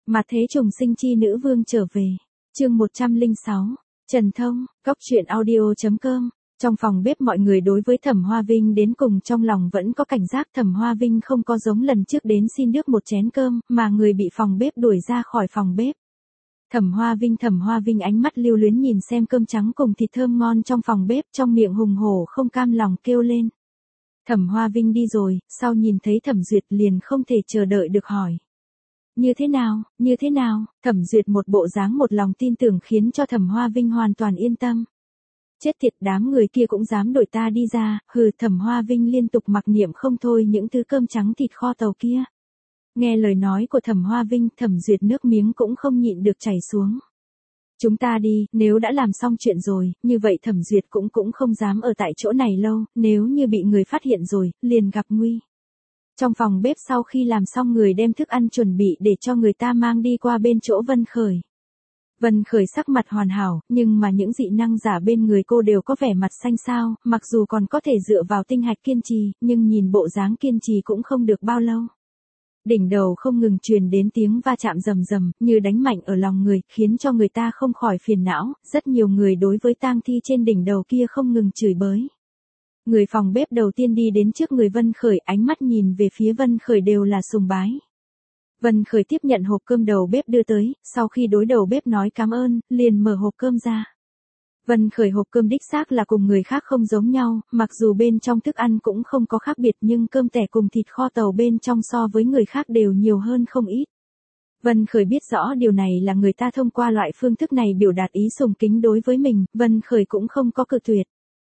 Mà thế trùng sinh chi nữ vương trở về. Chương 106. Trần Thông, Cóc truyện audio.com. Trong phòng bếp mọi người đối với Thẩm Hoa Vinh đến cùng trong lòng vẫn có cảnh giác. Thẩm Hoa Vinh không có giống lần trước đến xin nước một chén cơm, mà người bị phòng bếp đuổi ra khỏi phòng bếp. Thẩm Hoa Vinh ánh mắt lưu luyến nhìn xem cơm trắng cùng thịt thơm ngon trong phòng bếp, trong miệng hùng hổ không cam lòng kêu lên. Thẩm Hoa Vinh đi rồi, sau nhìn thấy Thẩm Duyệt liền không thể chờ đợi được hỏi. Như thế nào, Thẩm Duyệt một bộ dáng một lòng tin tưởng khiến cho Thẩm Hoa Vinh hoàn toàn yên tâm. Chết tiệt, đám người kia cũng dám đuổi ta đi ra, hừ. Thẩm Hoa Vinh liên tục mặc niệm không thôi những thứ cơm trắng thịt kho tàu kia. Nghe lời nói của Thẩm Hoa Vinh, Thẩm Duyệt nước miếng cũng không nhịn được chảy xuống. Chúng ta đi, nếu đã làm xong chuyện rồi, như vậy Thẩm Duyệt cũng không dám ở tại chỗ này lâu, nếu như bị người phát hiện rồi, liền gặp nguy. Trong phòng bếp sau khi làm xong người đem thức ăn chuẩn bị để cho người ta mang đi qua bên chỗ Vân Khởi. Vân Khởi sắc mặt hoàn hảo, nhưng mà những dị năng giả bên người cô đều có vẻ mặt xanh xao, mặc dù còn có thể dựa vào tinh hạch kiên trì, nhưng nhìn bộ dáng kiên trì cũng không được bao lâu. Đỉnh đầu không ngừng truyền đến tiếng va chạm rầm rầm, như đánh mạnh ở lòng người, khiến cho người ta không khỏi phiền não, rất nhiều người đối với tang thi trên đỉnh đầu kia không ngừng chửi bới. Người phòng bếp đầu tiên đi đến trước người Vân Khởi, ánh mắt nhìn về phía Vân Khởi đều là sùng bái. Vân Khởi tiếp nhận hộp cơm đầu bếp đưa tới, sau khi đối đầu bếp nói cảm ơn, liền mở hộp cơm ra. Vân Khởi hộp cơm đích xác là cùng người khác không giống nhau, mặc dù bên trong thức ăn cũng không có khác biệt nhưng cơm tẻ cùng thịt kho tàu bên trong so với người khác đều nhiều hơn không ít. Vân Khởi biết rõ điều này là người ta thông qua loại phương thức này biểu đạt ý sùng kính đối với mình, Vân Khởi cũng không có cự tuyệt.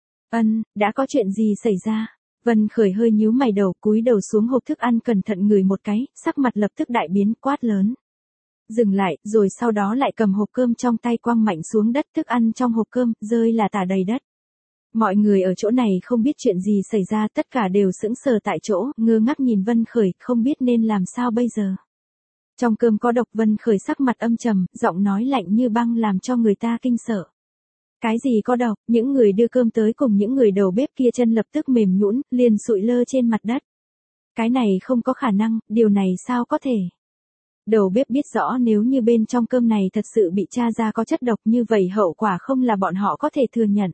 Đã có chuyện gì xảy ra? Vân Khởi hơi nhíu mày đầu, cúi đầu xuống hộp thức ăn cẩn thận ngửi một cái, sắc mặt lập tức đại biến, quát lớn. Dừng lại, rồi sau đó lại cầm hộp cơm trong tay quăng mạnh xuống đất, thức ăn trong hộp cơm rơi là tả đầy đất. Mọi người ở chỗ này không biết chuyện gì xảy ra, tất cả đều sững sờ tại chỗ, ngơ ngác nhìn Vân Khởi, không biết nên làm sao bây giờ. Trong cơm có độc. Vân Khởi sắc mặt âm trầm, giọng nói lạnh như băng làm cho người ta kinh sợ. Cái gì có độc? Những người đưa cơm tới cùng những người đầu bếp kia chân lập tức mềm nhũn, liền sụi lơ trên mặt đất. Cái này không có khả năng, điều này sao có thể? Đầu bếp biết rõ nếu như bên trong cơm này thật sự bị tra ra có chất độc như vậy hậu quả không là bọn họ có thể thừa nhận.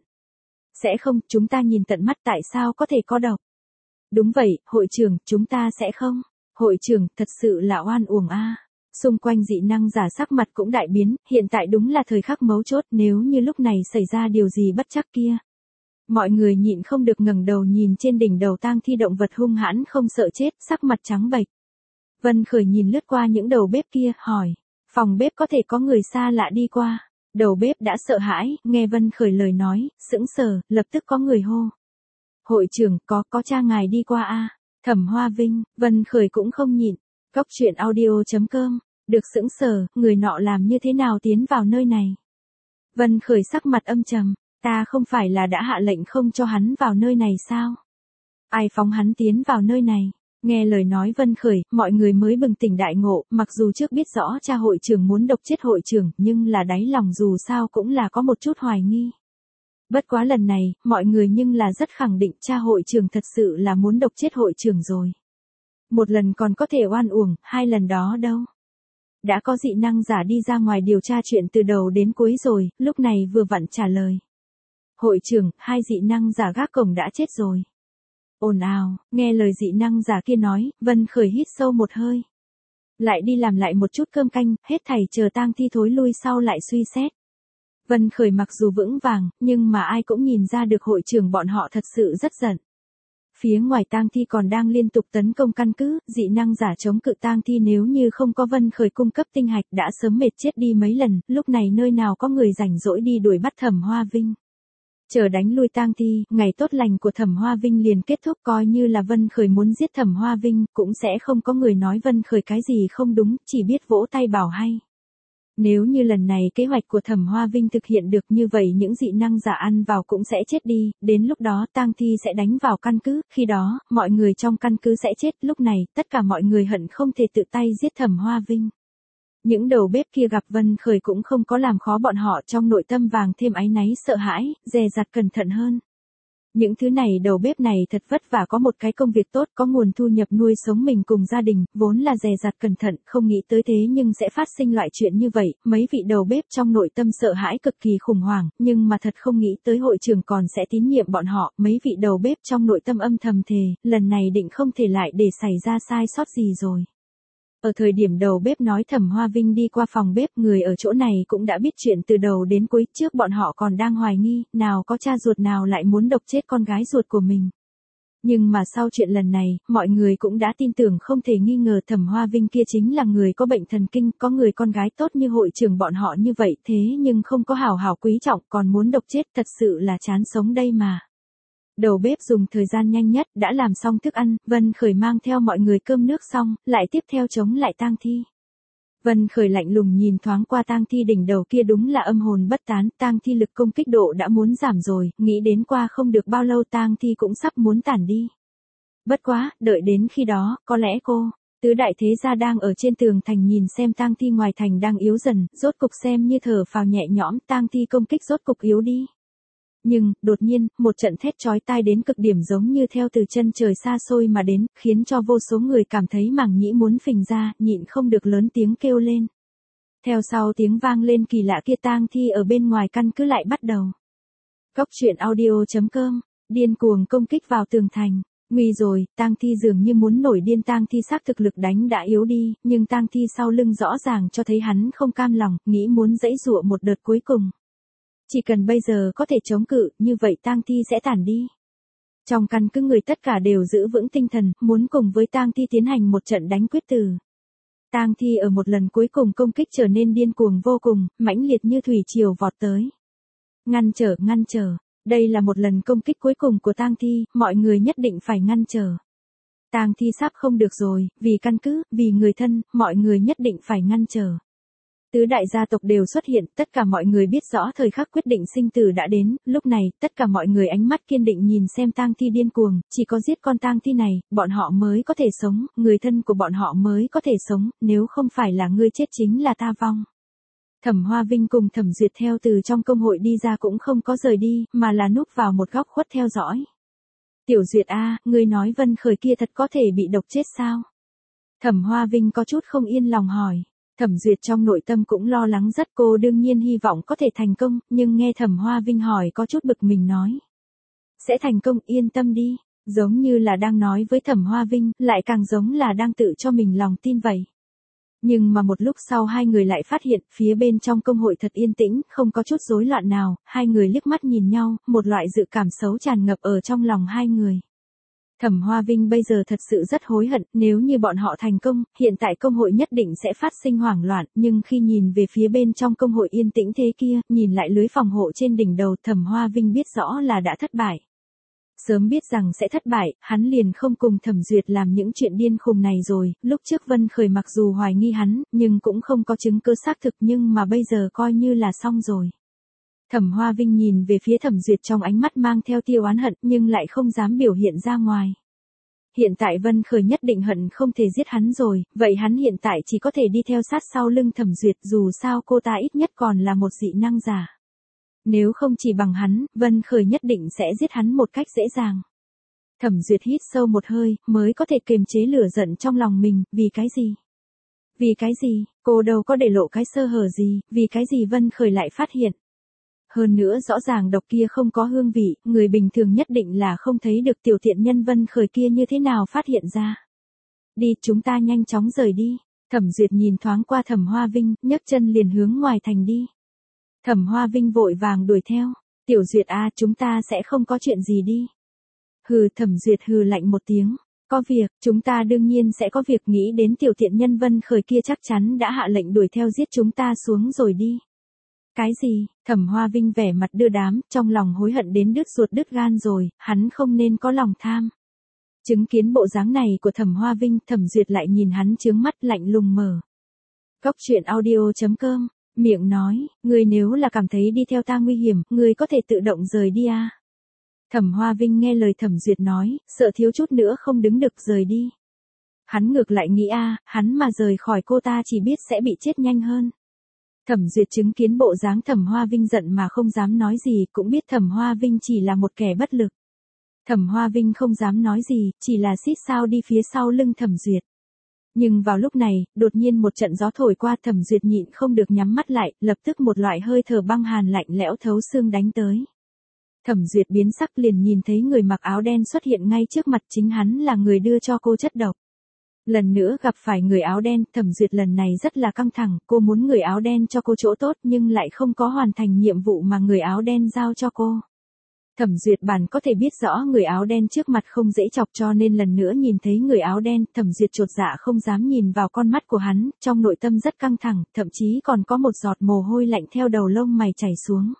Sẽ không, chúng ta nhìn tận mắt tại sao có thể có độc. Đúng vậy, hội trưởng, chúng ta sẽ không. Hội trưởng, thật sự là oan uổng a. Xung quanh dị năng giả sắc mặt cũng đại biến, hiện tại đúng là thời khắc mấu chốt, nếu như lúc này xảy ra điều gì bất trắc kia. Mọi người nhịn không được ngẩng đầu nhìn trên đỉnh đầu tang thi động vật hung hãn không sợ chết, sắc mặt trắng bệch. Vân Khởi nhìn lướt qua những đầu bếp kia, hỏi, phòng bếp có thể có người xa lạ đi qua. Đầu bếp đã sợ hãi, nghe Vân Khởi lời nói, sững sờ, lập tức có người hô. Hội trưởng, có cha ngài đi qua a. Thẩm Hoa Vinh. Vân Khởi cũng không nhịn. Cóc truyện audio.com. Được sững sờ, người nọ làm như thế nào tiến vào nơi này? Vân Khởi sắc mặt âm trầm, ta không phải là đã hạ lệnh không cho hắn vào nơi này sao? Ai phóng hắn tiến vào nơi này? Nghe lời nói Vân Khởi, mọi người mới bừng tỉnh đại ngộ, mặc dù trước biết rõ cha hội trưởng muốn độc chết hội trưởng, nhưng là đáy lòng dù sao cũng là có một chút hoài nghi. Bất quá lần này, mọi người nhưng là rất khẳng định cha hội trưởng thật sự là muốn độc chết hội trưởng rồi. Một lần còn có thể oan uổng, hai lần đó đâu. Đã có dị năng giả đi ra ngoài điều tra chuyện từ đầu đến cuối rồi, lúc này vừa vặn trả lời. Hội trưởng, hai dị năng giả gác cổng đã chết rồi. Ồn ào, nghe lời dị năng giả kia nói, Vân Khởi hít sâu một hơi. Lại đi làm lại một chút cơm canh, hết thảy chờ tang thi thối lui sau lại suy xét. Vân Khởi mặc dù vững vàng, nhưng mà ai cũng nhìn ra được hội trưởng bọn họ thật sự rất giận. Phía ngoài tang thi còn đang liên tục tấn công căn cứ, dị năng giả chống cự tang thi nếu như không có Vân Khởi cung cấp tinh hạch đã sớm mệt chết đi mấy lần, lúc này nơi nào có người rảnh rỗi đi đuổi bắt Thẩm Hoa Vinh. Chờ đánh lui tang thi, ngày tốt lành của Thẩm Hoa Vinh liền kết thúc, coi như là Vân Khởi muốn giết Thẩm Hoa Vinh, cũng sẽ không có người nói Vân Khởi cái gì không đúng, chỉ biết vỗ tay bảo hay. Nếu như lần này kế hoạch của Thẩm Hoa Vinh thực hiện được như vậy những dị năng giả ăn vào cũng sẽ chết đi, đến lúc đó tang thi sẽ đánh vào căn cứ, khi đó, mọi người trong căn cứ sẽ chết, lúc này, tất cả mọi người hận không thể tự tay giết Thẩm Hoa Vinh. Những đầu bếp kia gặp Vân Khởi cũng không có làm khó bọn họ, trong nội tâm vàng thêm áy náy sợ hãi, dè dặt cẩn thận hơn. Những thứ này đầu bếp này thật vất vả có một cái công việc tốt, có nguồn thu nhập nuôi sống mình cùng gia đình, vốn là dè dặt cẩn thận, không nghĩ tới thế nhưng sẽ phát sinh loại chuyện như vậy, mấy vị đầu bếp trong nội tâm sợ hãi cực kỳ khủng hoảng, nhưng mà thật không nghĩ tới hội trưởng còn sẽ tín nhiệm bọn họ, mấy vị đầu bếp trong nội tâm âm thầm thề, lần này định không thể lại để xảy ra sai sót gì rồi. Ở thời điểm đầu bếp nói Thẩm Hoa Vinh đi qua phòng bếp, người ở chỗ này cũng đã biết chuyện từ đầu đến cuối, trước bọn họ còn đang hoài nghi, nào có cha ruột nào lại muốn độc chết con gái ruột của mình. Nhưng mà sau chuyện lần này, mọi người cũng đã tin tưởng không thể nghi ngờ Thẩm Hoa Vinh kia chính là người có bệnh thần kinh, có người con gái tốt như hội trưởng bọn họ như vậy, thế nhưng không có hảo hảo quý trọng, còn muốn độc chết, thật sự là chán sống đây mà. Đầu bếp dùng thời gian nhanh nhất đã làm xong thức ăn, Vân Khởi mang theo mọi người cơm nước xong, lại tiếp theo chống lại tang thi. Vân Khởi lạnh lùng nhìn thoáng qua tang thi đỉnh đầu kia, đúng là âm hồn bất tán, tang thi lực công kích độ đã muốn giảm rồi, nghĩ đến qua không được bao lâu tang thi cũng sắp muốn tản đi. Bất quá, đợi đến khi đó, có lẽ cô, tứ đại thế gia đang ở trên tường thành nhìn xem tang thi ngoài thành đang yếu dần, rốt cục xem như thở phào nhẹ nhõm, tang thi công kích rốt cục yếu đi. Nhưng, đột nhiên, một trận thét chói tai đến cực điểm giống như theo từ chân trời xa xôi mà đến, khiến cho vô số người cảm thấy màng nhĩ muốn phình ra, nhịn không được lớn tiếng kêu lên. Theo sau tiếng vang lên kỳ lạ kia, tang thi ở bên ngoài căn cứ lại bắt đầu. Cóc truyện audio.com, điên cuồng công kích vào tường thành. Nguy rồi, tang thi dường như muốn nổi điên, tang thi xác thực lực đánh đã yếu đi, nhưng tang thi sau lưng rõ ràng cho thấy hắn không cam lòng, nghĩ muốn giãy giụa một đợt cuối cùng. Chỉ cần bây giờ có thể chống cự, như vậy tang thi sẽ tản đi. Trong căn cứ người tất cả đều giữ vững tinh thần, muốn cùng với tang thi tiến hành một trận đánh quyết tử. Tang thi ở một lần cuối cùng công kích trở nên điên cuồng vô cùng, mãnh liệt như thủy triều vọt tới. Ngăn trở, đây là một lần công kích cuối cùng của tang thi, mọi người nhất định phải ngăn trở. Tang thi sắp không được rồi, vì căn cứ, vì người thân, mọi người nhất định phải ngăn trở. Tứ đại gia tộc đều xuất hiện, tất cả mọi người biết rõ thời khắc quyết định sinh tử đã đến, lúc này, tất cả mọi người ánh mắt kiên định nhìn xem tang thi điên cuồng, chỉ có giết con tang thi này, bọn họ mới có thể sống, người thân của bọn họ mới có thể sống, nếu không phải là ngươi chết chính là ta vong. Thẩm Hoa Vinh cùng Thẩm Duyệt theo từ trong công hội đi ra cũng không có rời đi, mà là núp vào một góc khuất theo dõi. Tiểu Duyệt a, ngươi nói Vân Khởi kia thật có thể bị độc chết sao? Thẩm Hoa Vinh có chút không yên lòng hỏi. Thẩm Duyệt trong nội tâm cũng lo lắng rất, cô đương nhiên hy vọng có thể thành công, nhưng nghe Thẩm Hoa Vinh hỏi có chút bực mình nói. Sẽ thành công, yên tâm đi, giống như là đang nói với Thẩm Hoa Vinh, lại càng giống là đang tự cho mình lòng tin vậy. Nhưng mà một lúc sau hai người lại phát hiện, phía bên trong công hội thật yên tĩnh, không có chút rối loạn nào, hai người liếc mắt nhìn nhau, một loại dự cảm xấu tràn ngập ở trong lòng hai người. Thẩm Hoa Vinh bây giờ thật sự rất hối hận, nếu như bọn họ thành công, hiện tại công hội nhất định sẽ phát sinh hoảng loạn, nhưng khi nhìn về phía bên trong công hội yên tĩnh thế kia, nhìn lại lưới phòng hộ trên đỉnh đầu, Thẩm Hoa Vinh biết rõ là đã thất bại. Sớm biết rằng sẽ thất bại, hắn liền không cùng Thẩm Duyệt làm những chuyện điên khùng này rồi, lúc trước Vân Khởi mặc dù hoài nghi hắn, nhưng cũng không có chứng cứ xác thực, nhưng mà bây giờ coi như là xong rồi. Thẩm Hoa Vinh nhìn về phía Thẩm Duyệt trong ánh mắt mang theo tia oán hận, nhưng lại không dám biểu hiện ra ngoài. Hiện tại Vân Khởi nhất định hận không thể giết hắn rồi, vậy hắn hiện tại chỉ có thể đi theo sát sau lưng Thẩm Duyệt, dù sao cô ta ít nhất còn là một dị năng giả. Nếu không chỉ bằng hắn, Vân Khởi nhất định sẽ giết hắn một cách dễ dàng. Thẩm Duyệt hít sâu một hơi, mới có thể kiềm chế lửa giận trong lòng mình, vì cái gì? Vì cái gì, cô đâu có để lộ cái sơ hở gì, vì cái gì Vân Khởi lại phát hiện? Hơn nữa rõ ràng độc kia không có hương vị, người bình thường nhất định là không thấy được, tiểu tiện nhân Vân Khởi kia như thế nào phát hiện ra. Đi, chúng ta nhanh chóng rời đi. Thẩm Duyệt nhìn thoáng qua Thẩm Hoa Vinh, nhấc chân liền hướng ngoài thành đi. Thẩm Hoa Vinh vội vàng đuổi theo. Tiểu Duyệt a, chúng ta sẽ không có chuyện gì đi. Hừ, Thẩm Duyệt hừ lạnh một tiếng. Có việc, chúng ta đương nhiên sẽ có việc, nghĩ đến tiểu tiện nhân Vân Khởi kia chắc chắn đã hạ lệnh đuổi theo giết chúng ta xuống rồi đi. Cái gì? Thẩm Hoa Vinh vẻ mặt đưa đám, trong lòng hối hận đến đứt ruột đứt gan rồi, hắn không nên có lòng tham. Chứng kiến bộ dáng này của Thẩm Hoa Vinh, Thẩm Duyệt lại nhìn hắn trướng mắt lạnh lùng mở. Cóc truyện audio.com, miệng nói, ngươi nếu là cảm thấy đi theo ta nguy hiểm, ngươi có thể tự động rời đi à. Thẩm Hoa Vinh nghe lời Thẩm Duyệt nói, sợ thiếu chút nữa không đứng được rời đi. Hắn ngược lại nghĩ hắn mà rời khỏi cô ta chỉ biết sẽ bị chết nhanh hơn. Thẩm Duyệt chứng kiến bộ dáng Thẩm Hoa Vinh giận mà không dám nói gì, cũng biết Thẩm Hoa Vinh chỉ là một kẻ bất lực. Thẩm Hoa Vinh không dám nói gì, chỉ là xít sao đi phía sau lưng Thẩm Duyệt. Nhưng vào lúc này, đột nhiên một trận gió thổi qua, Thẩm Duyệt nhịn không được nhắm mắt lại, lập tức một loại hơi thở băng hàn lạnh lẽo thấu xương đánh tới. Thẩm Duyệt biến sắc liền nhìn thấy người mặc áo đen xuất hiện ngay trước mặt, chính hắn là người đưa cho cô chất độc. Lần nữa gặp phải người áo đen, Thẩm Duyệt lần này rất là căng thẳng, cô muốn người áo đen cho cô chỗ tốt nhưng lại không có hoàn thành nhiệm vụ mà người áo đen giao cho cô. Thẩm Duyệt bản có thể biết rõ người áo đen trước mặt không dễ chọc, cho nên lần nữa nhìn thấy người áo đen, Thẩm Duyệt chột dạ không dám nhìn vào con mắt của hắn, trong nội tâm rất căng thẳng, thậm chí còn có một giọt mồ hôi lạnh theo đầu lông mày chảy xuống.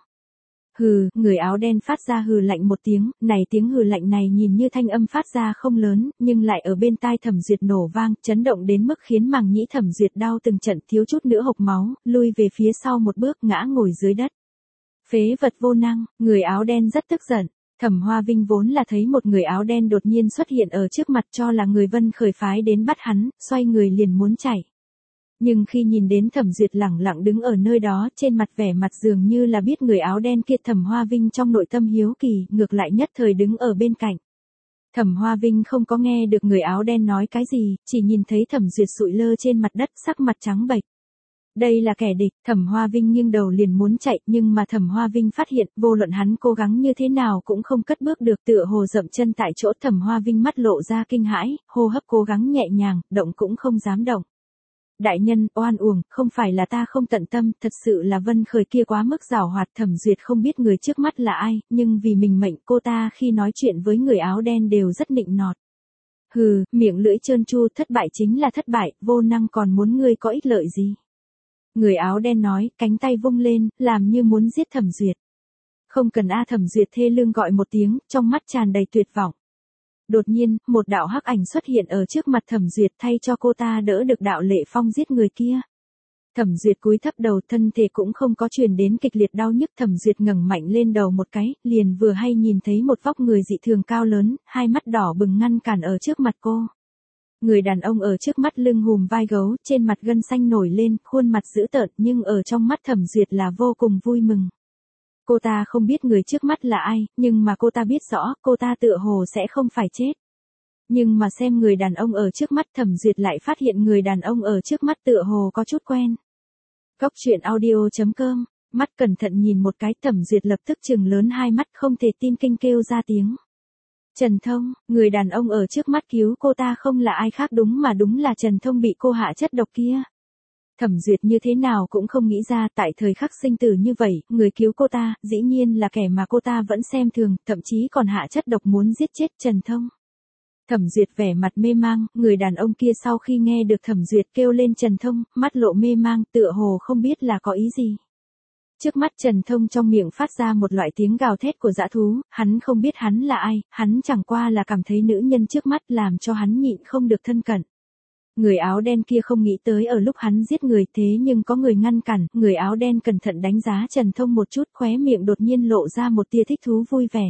Hừ, người áo đen phát ra hừ lạnh một tiếng, này tiếng hừ lạnh này nhìn như thanh âm phát ra không lớn, nhưng lại ở bên tai Thẩm Duyệt nổ vang, chấn động đến mức khiến màng nhĩ Thẩm Duyệt đau từng trận, thiếu chút nữa hộc máu, lui về phía sau một bước ngã ngồi dưới đất. Phế vật vô năng, người áo đen rất tức giận. Thẩm Hoa Vinh vốn là thấy một người áo đen đột nhiên xuất hiện ở trước mặt cho là người Vân Khởi phái đến bắt hắn, xoay người liền muốn chạy. Nhưng khi nhìn đến Thẩm Duyệt lẳng lặng đứng ở nơi đó, trên mặt vẻ mặt dường như là biết người áo đen kia, Thẩm Hoa Vinh trong nội tâm hiếu kỳ, ngược lại nhất thời đứng ở bên cạnh. Thẩm Hoa Vinh không có nghe được người áo đen nói cái gì, chỉ nhìn thấy Thẩm Duyệt sụi lơ trên mặt đất, sắc mặt trắng bệch. Đây là kẻ địch, Thẩm Hoa Vinh nghiêng đầu liền muốn chạy, nhưng mà Thẩm Hoa Vinh phát hiện, vô luận hắn cố gắng như thế nào cũng không cất bước được, tựa hồ dậm chân tại chỗ. Thẩm Hoa Vinh mắt lộ ra kinh hãi, hô hấp cố gắng nhẹ nhàng, động cũng không dám động. Đại nhân, oan uổng, không phải là ta không tận tâm, thật sự là Vân Khởi kia quá mức giảo hoạt. Thẩm Duyệt không biết người trước mắt là ai, nhưng vì mình mệnh cô ta khi nói chuyện với người áo đen đều rất nịnh nọt. Hừ, miệng lưỡi trơn tru, thất bại chính là thất bại, vô năng còn muốn ngươi có ích lợi gì. Người áo đen nói, cánh tay vung lên, làm như muốn giết Thẩm Duyệt. Không cần a. Thẩm Duyệt thê lương gọi một tiếng, trong mắt tràn đầy tuyệt vọng. Đột nhiên, một đạo hắc ảnh xuất hiện ở trước mặt Thẩm Duyệt, thay cho cô ta đỡ được đạo lệ phong giết người kia. Thẩm Duyệt cúi thấp đầu, thân thể cũng không có truyền đến kịch liệt đau nhức. Thẩm Duyệt ngẩng mạnh lên đầu một cái, liền vừa hay nhìn thấy một vóc người dị thường cao lớn, hai mắt đỏ bừng ngăn cản ở trước mặt cô. Người đàn ông ở trước mắt lưng hùm vai gấu, trên mặt gân xanh nổi lên, khuôn mặt dữ tợn, nhưng ở trong mắt Thẩm Duyệt là vô cùng vui mừng. Cô ta không biết người trước mắt là ai, nhưng mà cô ta biết rõ, cô ta tựa hồ sẽ không phải chết. Nhưng mà xem người đàn ông ở trước mắt, Thẩm Duyệt lại phát hiện người đàn ông ở trước mắt tựa hồ có chút quen. Góc truyện audio.com, mắt cẩn thận nhìn một cái, Thẩm Duyệt lập tức trừng lớn hai mắt, không thể tin kinh kêu ra tiếng. Trần Thông, người đàn ông ở trước mắt cứu cô ta không là ai khác, đúng là Trần Thông bị cô hạ chất độc kia. Thẩm Duyệt như thế nào cũng không nghĩ ra, tại thời khắc sinh tử như vậy, người cứu cô ta, dĩ nhiên là kẻ mà cô ta vẫn xem thường, thậm chí còn hạ chất độc muốn giết chết Trần Thông. Thẩm Duyệt vẻ mặt mê mang, người đàn ông kia sau khi nghe được Thẩm Duyệt kêu lên Trần Thông, mắt lộ mê mang, tựa hồ không biết là có ý gì. Trước mắt Trần Thông trong miệng phát ra một loại tiếng gào thét của dã thú, hắn không biết hắn là ai, hắn chẳng qua là cảm thấy nữ nhân trước mắt làm cho hắn nhịn không được thân cận. Người áo đen kia không nghĩ tới ở lúc hắn giết người, thế nhưng có người ngăn cản, người áo đen cẩn thận đánh giá Trần Thông một chút, khóe miệng đột nhiên lộ ra một tia thích thú vui vẻ.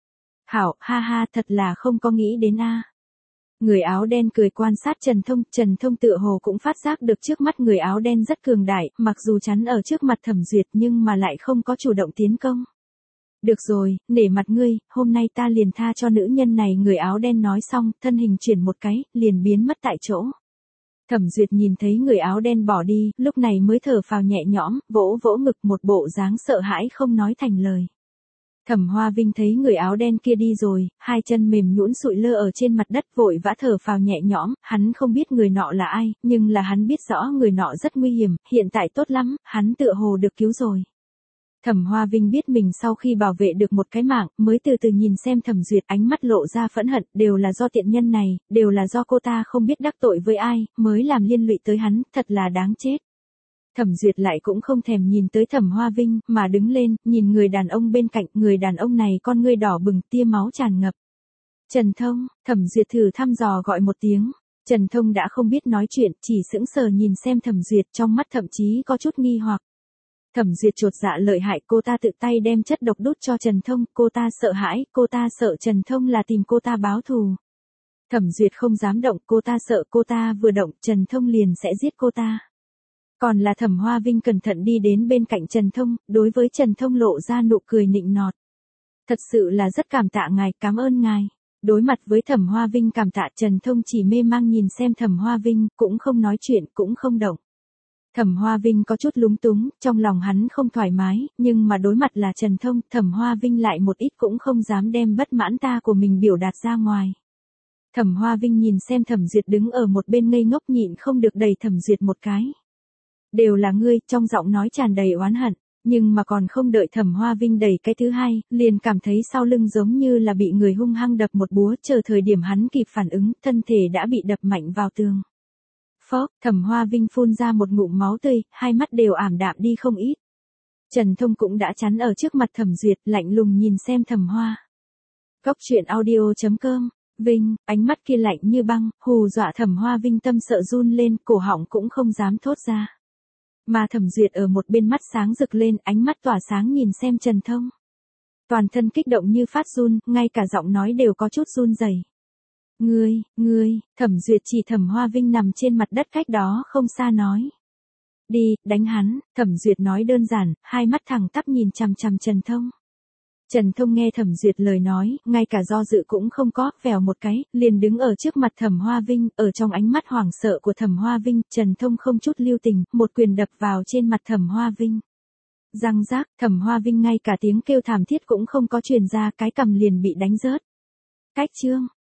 Hảo, ha ha, thật là không có nghĩ đến a. Người áo đen cười quan sát Trần Thông tựa hồ cũng phát giác được trước mắt người áo đen rất cường đại, mặc dù chắn ở trước mặt Thẩm Duyệt nhưng mà lại không có chủ động tiến công. Được rồi, nể mặt ngươi, hôm nay ta liền tha cho nữ nhân này. Người áo đen nói xong, thân hình chuyển một cái, liền biến mất tại chỗ. Thẩm Duyệt nhìn thấy người áo đen bỏ đi, lúc này mới thở phào nhẹ nhõm, vỗ vỗ ngực, một bộ dáng sợ hãi không nói thành lời. Thẩm Hoa Vinh thấy người áo đen kia đi rồi, hai chân mềm nhũn sụi lơ ở trên mặt đất, vội vã thở phào nhẹ nhõm, hắn không biết người nọ là ai, nhưng là hắn biết rõ người nọ rất nguy hiểm, hiện tại tốt lắm, hắn tựa hồ được cứu rồi. Thẩm Hoa Vinh biết mình sau khi bảo vệ được một cái mạng, mới từ từ nhìn xem Thẩm Duyệt, ánh mắt lộ ra phẫn hận, đều là do tiện nhân này, đều là do cô ta không biết đắc tội với ai, mới làm liên lụy tới hắn, thật là đáng chết. Thẩm Duyệt lại cũng không thèm nhìn tới Thẩm Hoa Vinh, mà đứng lên, nhìn người đàn ông bên cạnh, người đàn ông này con ngươi đỏ bừng, tia máu tràn ngập. Trần Thông, Thẩm Duyệt thử thăm dò gọi một tiếng. Trần Thông đã không biết nói chuyện, chỉ sững sờ nhìn xem Thẩm Duyệt, trong mắt thậm chí có chút nghi hoặc. Thẩm Duyệt chột dạ lợi hại, cô ta tự tay đem chất độc đút cho Trần Thông, cô ta sợ hãi, cô ta sợ Trần Thông là tìm cô ta báo thù. Thẩm Duyệt không dám động, cô ta sợ cô ta vừa động, Trần Thông liền sẽ giết cô ta. Còn là Thẩm Hoa Vinh cẩn thận đi đến bên cạnh Trần Thông, đối với Trần Thông lộ ra nụ cười nịnh nọt. Thật sự là rất cảm tạ ngài, cảm ơn ngài. Đối mặt với Thẩm Hoa Vinh cảm tạ, Trần Thông chỉ mê mang nhìn xem Thẩm Hoa Vinh, cũng không nói chuyện, cũng không động. Thẩm Hoa Vinh có chút lúng túng, trong lòng hắn không thoải mái, nhưng mà đối mặt là Trần Thông, Thẩm Hoa Vinh lại một ít cũng không dám đem bất mãn ta của mình biểu đạt ra ngoài. Thẩm Hoa Vinh nhìn xem Thẩm Duyệt đứng ở một bên ngây ngốc, nhịn không được đẩy Thẩm Duyệt một cái. Đều là ngươi, trong giọng nói tràn đầy oán hận, nhưng mà còn không đợi Thẩm Hoa Vinh đẩy cái thứ hai, liền cảm thấy sau lưng giống như là bị người hung hăng đập một búa, chờ thời điểm hắn kịp phản ứng, thân thể đã bị đập mạnh vào tường. Phốc, Thẩm Hoa Vinh phun ra một ngụm máu tươi, hai mắt đều ảm đạm đi không ít. Trần Thông cũng đã chắn ở trước mặt Thẩm Duyệt, lạnh lùng nhìn xem Thẩm Hoa. Góc truyện audio.com, Vinh, ánh mắt kia lạnh như băng, hù dọa Thẩm Hoa Vinh tâm sợ run lên, cổ họng cũng không dám thốt ra. Mà Thẩm Duyệt ở một bên mắt sáng rực lên, ánh mắt tỏa sáng nhìn xem Trần Thông. Toàn thân kích động như phát run, ngay cả giọng nói đều có chút run rẩy. Ngươi, Thẩm Duyệt chỉ Thẩm Hoa Vinh nằm trên mặt đất cách đó không xa nói. Đi, đánh hắn, Thẩm Duyệt nói đơn giản, hai mắt thẳng tắp nhìn chằm chằm Trần Thông. Trần Thông nghe Thẩm Duyệt lời nói, ngay cả do dự cũng không có, vèo một cái, liền đứng ở trước mặt Thẩm Hoa Vinh, ở trong ánh mắt hoảng sợ của Thẩm Hoa Vinh, Trần Thông không chút lưu tình, một quyền đập vào trên mặt Thẩm Hoa Vinh. Răng rác, Thẩm Hoa Vinh ngay cả tiếng kêu thảm thiết cũng không có truyền ra, cái cằm liền bị đánh rớt. Cách chương